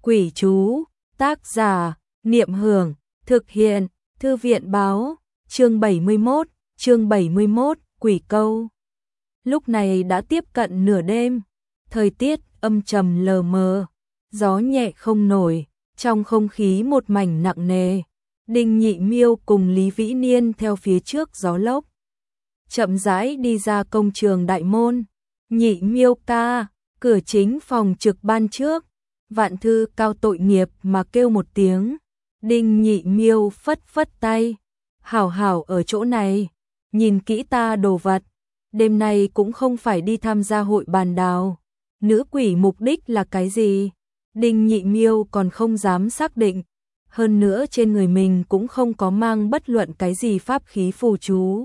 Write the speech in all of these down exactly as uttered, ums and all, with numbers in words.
Quỷ chú, tác giả, Niệm Hưởng, thực hiện, Thư viện báo, chương bảy mươi mốt, chương bảy mươi mốt, quỷ câu. Lúc này đã tiếp cận nửa đêm, thời tiết âm trầm lờ mờ, gió nhẹ không nổi, trong không khí một mảnh nặng nề. Đinh Nhị Miêu cùng Lý Vĩ Niên theo phía trước gió lốc, chậm rãi đi ra công trường đại môn. Nhị Miêu ca, cửa chính phòng trực ban trước, Vạn Thư Cao tội nghiệp mà kêu một tiếng. Đinh Nhị Miêu phất phất tay, hảo hảo ở chỗ này, nhìn kỹ ta đồ vật, đêm nay cũng không phải đi tham gia hội bàn đào. Nữ quỷ mục đích là cái gì? Đinh Nhị Miêu còn không dám xác định, hơn nữa trên người mình cũng không có mang bất luận cái gì pháp khí phù chú.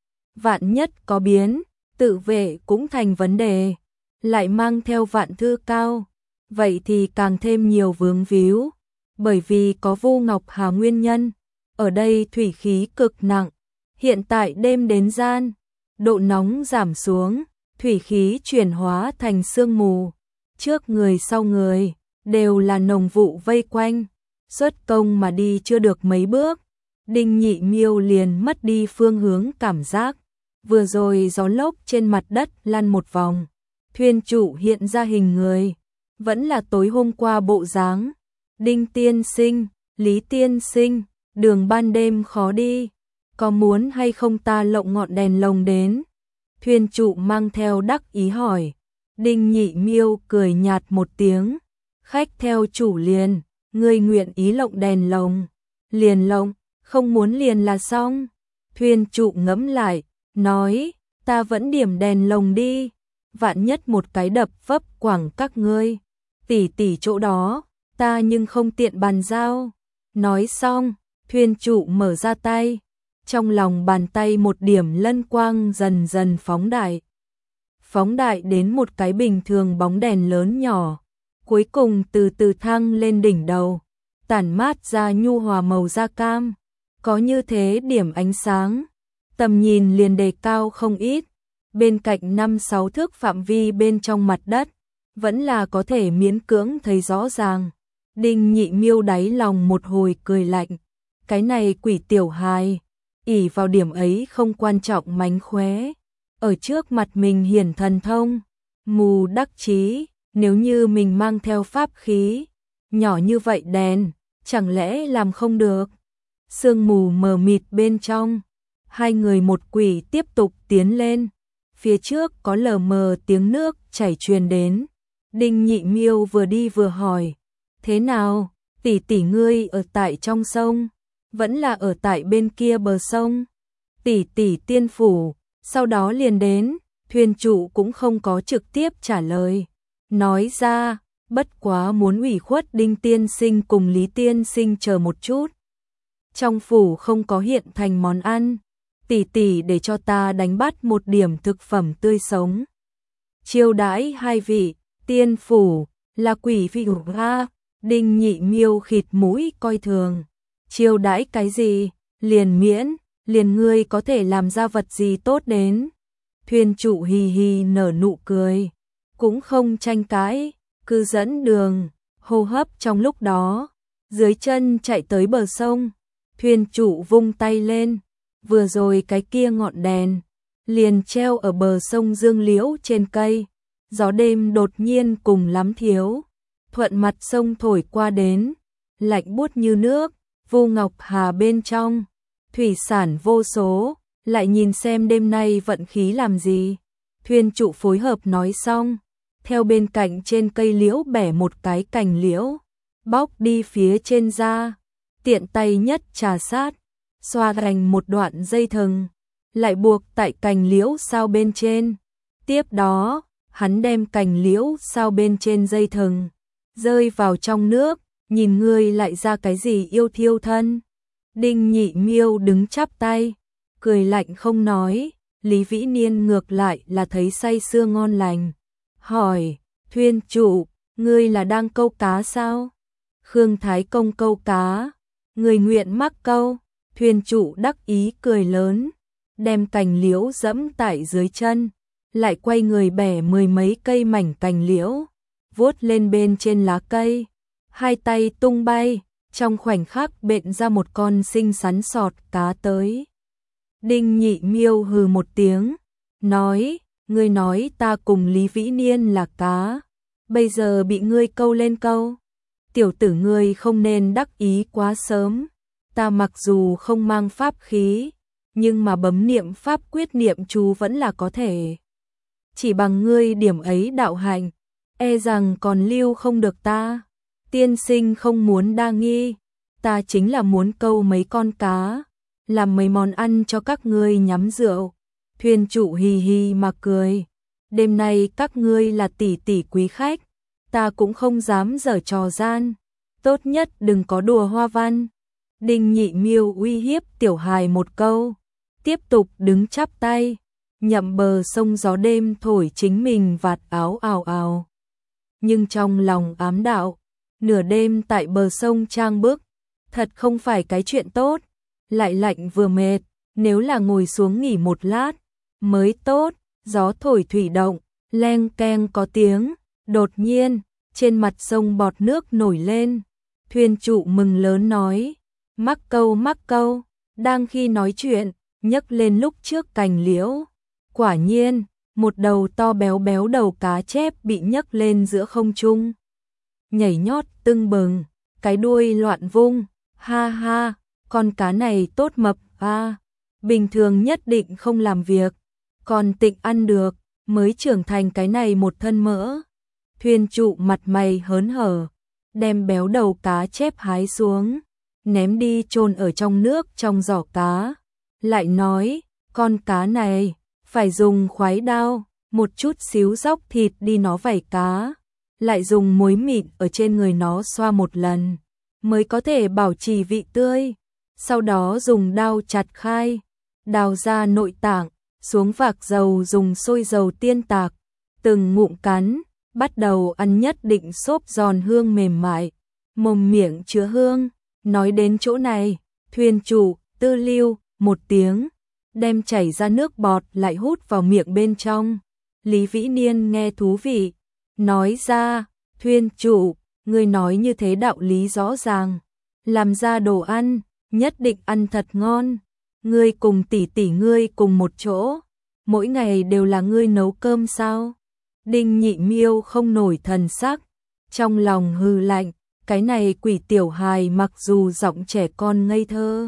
Vạn nhất có biến, tự vệ cũng thành vấn đề, lại mang theo Vạn Thư Cao, vậy thì càng thêm nhiều vướng víu, bởi vì có Vu Ngọc Hà nguyên nhân, ở đây thủy khí cực nặng, hiện tại đêm đến gian, độ nóng giảm xuống, thủy khí chuyển hóa thành sương mù, trước người sau người đều là nồng vụ vây quanh, xuất công mà đi chưa được mấy bước, Đinh Nhị Miêu liền mất đi phương hướng cảm giác. Vừa rồi gió lốc trên mặt đất lăn một vòng, thuyền chủ hiện ra hình người, vẫn là tối hôm qua bộ dáng. Đinh tiên sinh, Lý tiên sinh, đường ban đêm khó đi, có muốn hay không ta lộng ngọn đèn lồng đến? Thuyền chủ mang theo đắc ý hỏi. Đinh Nhị Miêu cười nhạt một tiếng, khách theo chủ liền, ngươi nguyện ý lộng đèn lồng, liền lộng, không muốn liền là xong. Thuyền chủ ngẫm lại, nói, ta vẫn điểm đèn lồng đi, vạn nhất một cái đập vấp quẳng các ngươi, tỷ tỷ chỗ đó, ta nhưng không tiện bàn giao. Nói xong, thuyền chủ mở ra tay, trong lòng bàn tay một điểm lân quang dần dần phóng đại. Phóng đại đến một cái bình thường bóng đèn lớn nhỏ, cuối cùng từ từ thăng lên đỉnh đầu, tản mát ra nhu hòa màu da cam, có như thế điểm ánh sáng, tầm nhìn liền đề cao không ít, bên cạnh năm sáu thước phạm vi bên trong mặt đất, vẫn là có thể miễn cưỡng thấy rõ ràng. Đinh Nhị Miêu đáy lòng một hồi cười lạnh, cái này quỷ tiểu hài, ỷ vào điểm ấy không quan trọng mánh khóe, ở trước mặt mình hiển thần thông, mù đắc chí, nếu như mình mang theo pháp khí, nhỏ như vậy đèn, chẳng lẽ làm không được? Sương mù mờ mịt bên trong, hai người một quỷ tiếp tục tiến lên, phía trước có lờ mờ tiếng nước chảy truyền đến. Đinh Nhị Miêu vừa đi vừa hỏi, thế nào, tỷ tỷ ngươi ở tại trong sông, vẫn là ở tại bên kia bờ sông? Tỷ tỷ tiên phủ, sau đó liền đến. Thuyền chủ cũng không có trực tiếp trả lời, nói ra, bất quá muốn ủy khuất Đinh tiên sinh cùng Lý tiên sinh chờ một chút. Trong phủ không có hiện thành món ăn, tỷ tỷ để cho ta đánh bắt một điểm thực phẩm tươi sống, chiêu đãi hai vị. Tiên phủ là quỷ vị ra. Đinh Nhị Miêu khịt mũi coi thường, chiêu đãi cái gì, liền miễn, liền ngươi có thể làm ra vật gì tốt đến. Thuyền chủ hì hì nở nụ cười, cũng không tranh cãi, cứ dẫn đường, hô hấp trong lúc đó, dưới chân chạy tới bờ sông. Thuyền chủ vung tay lên, vừa rồi cái kia ngọn đèn liền treo ở bờ sông dương liễu trên cây, gió đêm đột nhiên cùng lắm thiếu, thuận mặt sông thổi qua đến, lạnh buốt như nước. Vu Ngọc Hà bên trong, thủy sản vô số, lại nhìn xem đêm nay vận khí làm gì. Thuyền chủ phối hợp nói xong, theo bên cạnh trên cây liễu bẻ một cái cành liễu, bóc đi phía trên ra, tiện tay nhất trà sát, xoa thành một đoạn dây thừng, lại buộc tại cành liễu sao bên trên. Tiếp đó, hắn đem cành liễu sao bên trên dây thừng, rơi vào trong nước, nhìn ngươi lại ra cái gì yêu thiêu thân. Đinh Nhị Miêu đứng chắp tay, cười lạnh không nói. Lý Vĩ Niên ngược lại là thấy say sưa ngon lành, hỏi, thuyền chủ, ngươi là đang câu cá sao? Khương Thái Công câu cá, người nguyện mắc câu. Thuyền chủ đắc ý cười lớn, đem cành liễu dẫm tại dưới chân, lại quay người bẻ mười mấy cây mảnh cành liễu, vuốt lên bên trên lá cây, hai tay tung bay, trong khoảnh khắc bện ra một con xinh xắn sọt cá tới. Đinh Nhị Miêu hừ một tiếng, nói, ngươi nói ta cùng Lý Vĩ Niên là cá, bây giờ bị ngươi câu lên câu. Tiểu tử ngươi không nên đắc ý quá sớm, ta mặc dù không mang pháp khí, nhưng mà bấm niệm pháp quyết niệm chú vẫn là có thể. Chỉ bằng ngươi điểm ấy đạo hành, e rằng còn lưu không được ta. Tiên sinh không muốn đa nghi, ta chính là muốn câu mấy con cá, làm mấy món ăn cho các ngươi nhắm rượu. Thuyền chủ hì hì mà cười, đêm nay các ngươi là tỷ tỷ quý khách, ta cũng không dám giở trò gian, tốt nhất đừng có đùa hoa văn. Đinh Nhị Miêu uy hiếp tiểu hài một câu, tiếp tục đứng chắp tay, nhậm bờ sông gió đêm thổi chính mình vạt áo ào ào. Nhưng trong lòng ám đạo, nửa đêm tại bờ sông trang bức, thật không phải cái chuyện tốt, lại lạnh vừa mệt, nếu là ngồi xuống nghỉ một lát, mới tốt. Gió thổi thủy động, leng keng có tiếng, đột nhiên, trên mặt sông bọt nước nổi lên. Thuyền chủ mừng lớn nói, mắc câu mắc câu, đang khi nói chuyện, nhấc lên lúc trước cành liễu. Quả nhiên, một đầu to béo béo đầu cá chép bị nhấc lên giữa không trung. Nhảy nhót tưng bừng, cái đuôi loạn vung, ha ha, con cá này tốt mập à, bình thường nhất định không làm việc, còn tịnh ăn được, mới trưởng thành cái này một thân mỡ. Thuyền trụ mặt mày hớn hở, đem béo đầu cá chép hái xuống, ném đi chôn ở trong nước trong giỏ cá. Lại nói, con cá này, phải dùng khoái đao, một chút xíu róc thịt đi nó vảy cá, lại dùng muối mịn ở trên người nó xoa một lần, mới có thể bảo trì vị tươi. Sau đó dùng đao chặt khai, đào ra nội tạng, xuống vạc dầu dùng sôi dầu tiên tạc, từng ngụm cắn, bắt đầu ăn nhất định xốp giòn hương mềm mại, mồm miệng chứa hương. Nói đến chỗ này, thuyền chủ, tư lưu, một tiếng, đem chảy ra nước bọt lại hút vào miệng bên trong. Lý Vĩ Niên nghe thú vị, nói ra, thuyền chủ, ngươi nói như thế đạo lý rõ ràng, làm ra đồ ăn, nhất định ăn thật ngon. Ngươi cùng tỷ tỷ ngươi cùng một chỗ, mỗi ngày đều là ngươi nấu cơm sao? Đinh Nhị Miêu không nổi thần sắc, trong lòng hừ lạnh, cái này quỷ tiểu hài mặc dù giọng trẻ con ngây thơ,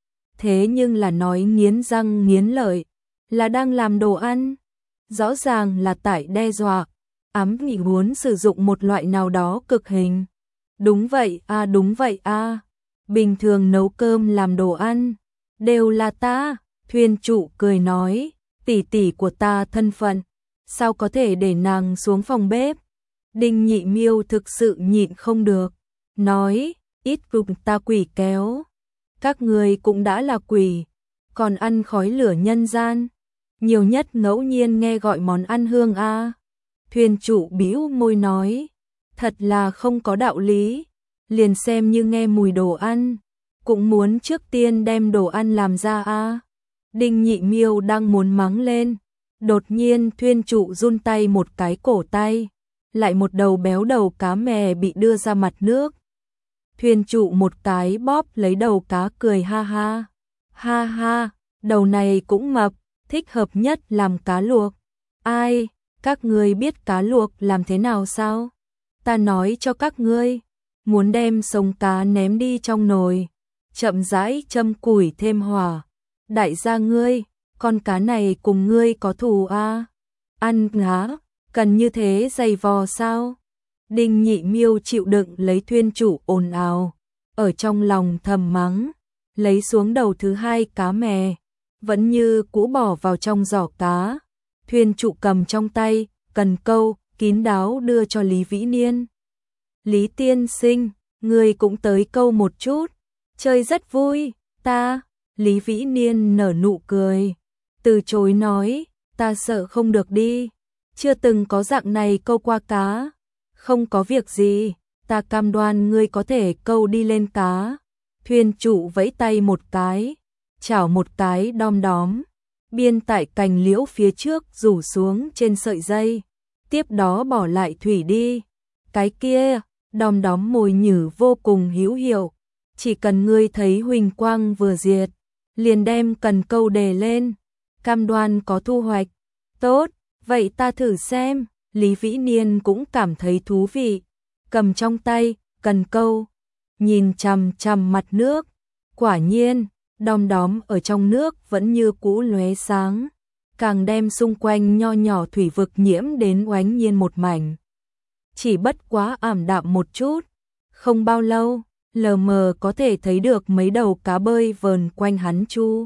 thế nhưng là nói nghiến răng nghiến lợi, là đang làm đồ ăn, rõ ràng là tại đe dọa, ám nghị muốn sử dụng một loại nào đó cực hình. Đúng vậy a, à, đúng vậy a, à. Bình thường nấu cơm làm đồ ăn đều là ta. Thuyền trụ cười nói, tỷ tỷ của ta thân phận, sao có thể để nàng xuống phòng bếp? Đinh Nhị Miêu thực sự nhịn không được, nói, ít cùng ta quỷ kéo, các người cũng đã là quỷ, còn ăn khói lửa nhân gian, nhiều nhất ngẫu nhiên nghe gọi món ăn hương a. À. Thuyền trụ bĩu môi nói, thật là không có đạo lý, liền xem như nghe mùi đồ ăn, cũng muốn trước tiên đem đồ ăn làm ra a. À. Đinh Nhị Miêu đang muốn mắng lên, đột nhiên thuyền trụ run tay một cái cổ tay, lại một đầu béo đầu cá mè bị đưa ra mặt nước. Thuyền trụ một cái bóp lấy đầu cá cười ha ha, ha ha, đầu này cũng mập, thích hợp nhất làm cá luộc. Ai, các ngươi biết cá luộc làm thế nào sao? Ta nói cho các ngươi, muốn đem sống cá ném đi trong nồi, chậm rãi châm củi thêm hỏa. Đại gia ngươi, con cá này cùng ngươi có thù a? À? Ăn ngá, cần như thế dày vò sao? Đinh Nhị Miêu chịu đựng lấy thuyền chủ ồn ào, ở trong lòng thầm mắng, lấy xuống đầu thứ hai cá mè, vẫn như cũ bỏ vào trong giỏ cá. Thuyền chủ cầm trong tay, cần câu, kín đáo đưa cho Lý Vĩ Niên. Lý tiên sinh, người cũng tới câu một chút, chơi rất vui, ta. Lý Vĩ Niên nở nụ cười, từ chối nói, ta sợ không được đi, chưa từng có dạng này câu qua cá. Không có việc gì, ta cam đoan ngươi có thể câu đi lên cá. Thuyền chủ vẫy tay một cái, chảo một cái đom đóm, biên tại cành liễu phía trước rủ xuống trên sợi dây, tiếp đó bỏ lại thủy đi. Cái kia, Đom đóm mồi nhử vô cùng hữu hiệu, chỉ cần ngươi thấy huỳnh quang vừa diệt, liền đem cần câu đề lên, cam đoan có thu hoạch. Tốt, vậy ta thử xem. Lý Vĩ Niên cũng cảm thấy thú vị, cầm trong tay cần câu, nhìn chằm chằm mặt nước. Quả nhiên, đom đóm ở trong nước vẫn như cũ lóe sáng, càng đem xung quanh nho nhỏ thủy vực nhiễm đến oánh nhiên một mảnh. Chỉ bất quá ảm đạm một chút, không bao lâu, lờ mờ có thể thấy được mấy đầu cá bơi vờn quanh hắn chu.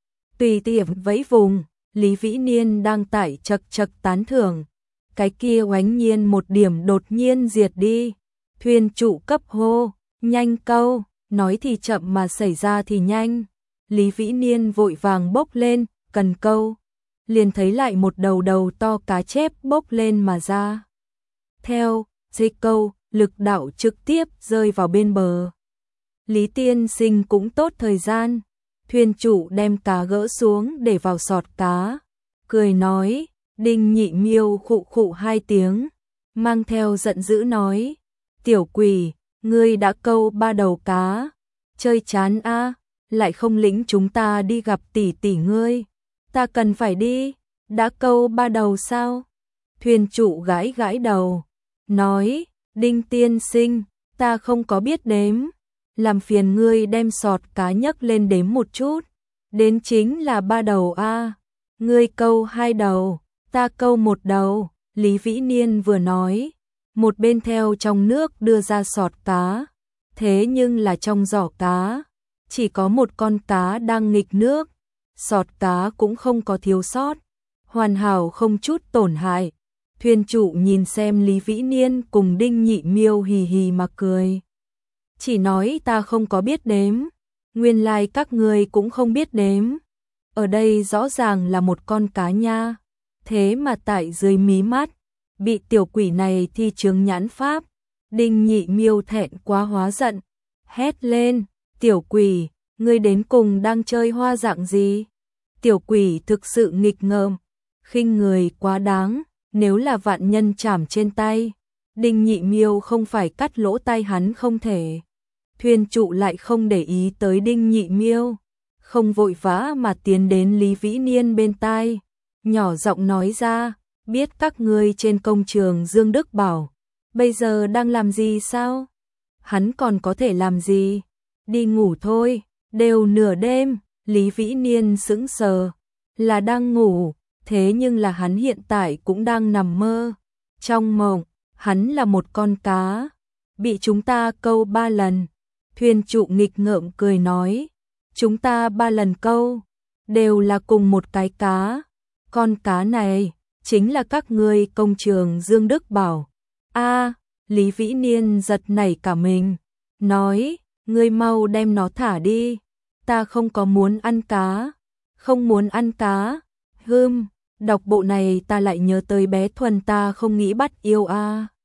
Tùy tiện vẫy vùng, Lý Vĩ Niên đang tải chật chật tán thưởng. Cái kia oánh nhiên một điểm đột nhiên diệt đi. Thuyền trụ cấp hô, nhanh câu, nói thì chậm mà xảy ra thì nhanh. Lý Vĩ Niên vội vàng bốc lên, cần câu. Liền thấy lại một đầu đầu to cá chép bốc lên mà ra. Theo, dây câu, lực đạo trực tiếp rơi vào bên bờ. Lý tiên sinh cũng tốt thời gian. Thuyền chủ đem cá gỡ xuống để vào sọt cá. Cười nói, Đinh Nhị Miêu khụ khụ hai tiếng, mang theo giận dữ nói, tiểu quỷ, ngươi đã câu ba đầu cá, chơi chán a, à, lại không lĩnh chúng ta đi gặp tỷ tỷ ngươi. Ta cần phải đi, đã câu ba đầu sao? Thuyền chủ gãi gãi đầu, nói, Đinh tiên sinh, ta không có biết đếm, làm phiền ngươi đem sọt cá nhấc lên đếm một chút, đến chính là ba đầu a, à. Ngươi câu hai đầu, ta câu một đầu. Lý Vĩ Niên vừa nói, một bên theo trong nước đưa ra sọt cá. Thế nhưng là trong giỏ cá, chỉ có một con cá đang nghịch nước, sọt cá cũng không có thiếu sót, hoàn hảo không chút tổn hại. Thuyền chủ nhìn xem Lý Vĩ Niên cùng Đinh Nhị Miêu hì hì mà cười. Chỉ nói ta không có biết đếm, nguyên lai like các ngươi cũng không biết đếm. Ở đây rõ ràng là một con cá nha, thế mà tại dưới mí mắt, bị tiểu quỷ này thi chướng nhãn pháp. Đinh Nhị Miêu thẹn quá hóa giận, hét lên, tiểu quỷ, ngươi đến cùng đang chơi hoa dạng gì? Tiểu quỷ thực sự nghịch ngợm, khinh người quá đáng, nếu là vạn nhân chảm trên tay, Đinh Nhị Miêu không phải cắt lỗ tai hắn không thể. Thuyền trụ lại không để ý tới Đinh Nhị Miêu, không vội vã mà tiến đến Lý Vĩ Niên bên tai, nhỏ giọng nói ra, biết các ngươi trên công trường Dương Đức Bảo bây giờ đang làm gì sao? Hắn còn có thể làm gì? Đi ngủ thôi, đều nửa đêm. Lý Vĩ Niên sững sờ, là đang ngủ, thế nhưng là hắn hiện tại cũng đang nằm mơ. Trong mộng, hắn là một con cá, bị chúng ta câu ba lần. Thuyền trụ nghịch ngợm cười nói, chúng ta ba lần câu, đều là cùng một cái cá. Con cá này, chính là các ngươi công trường Dương Đức Bảo. A, à, Lý Vĩ Niên giật nảy cả mình, nói, ngươi mau đem nó thả đi, ta không có muốn ăn cá, không muốn ăn cá. Hừm, đọc bộ này ta lại nhớ tới bé Thuần ta không nghĩ bắt yêu a. À.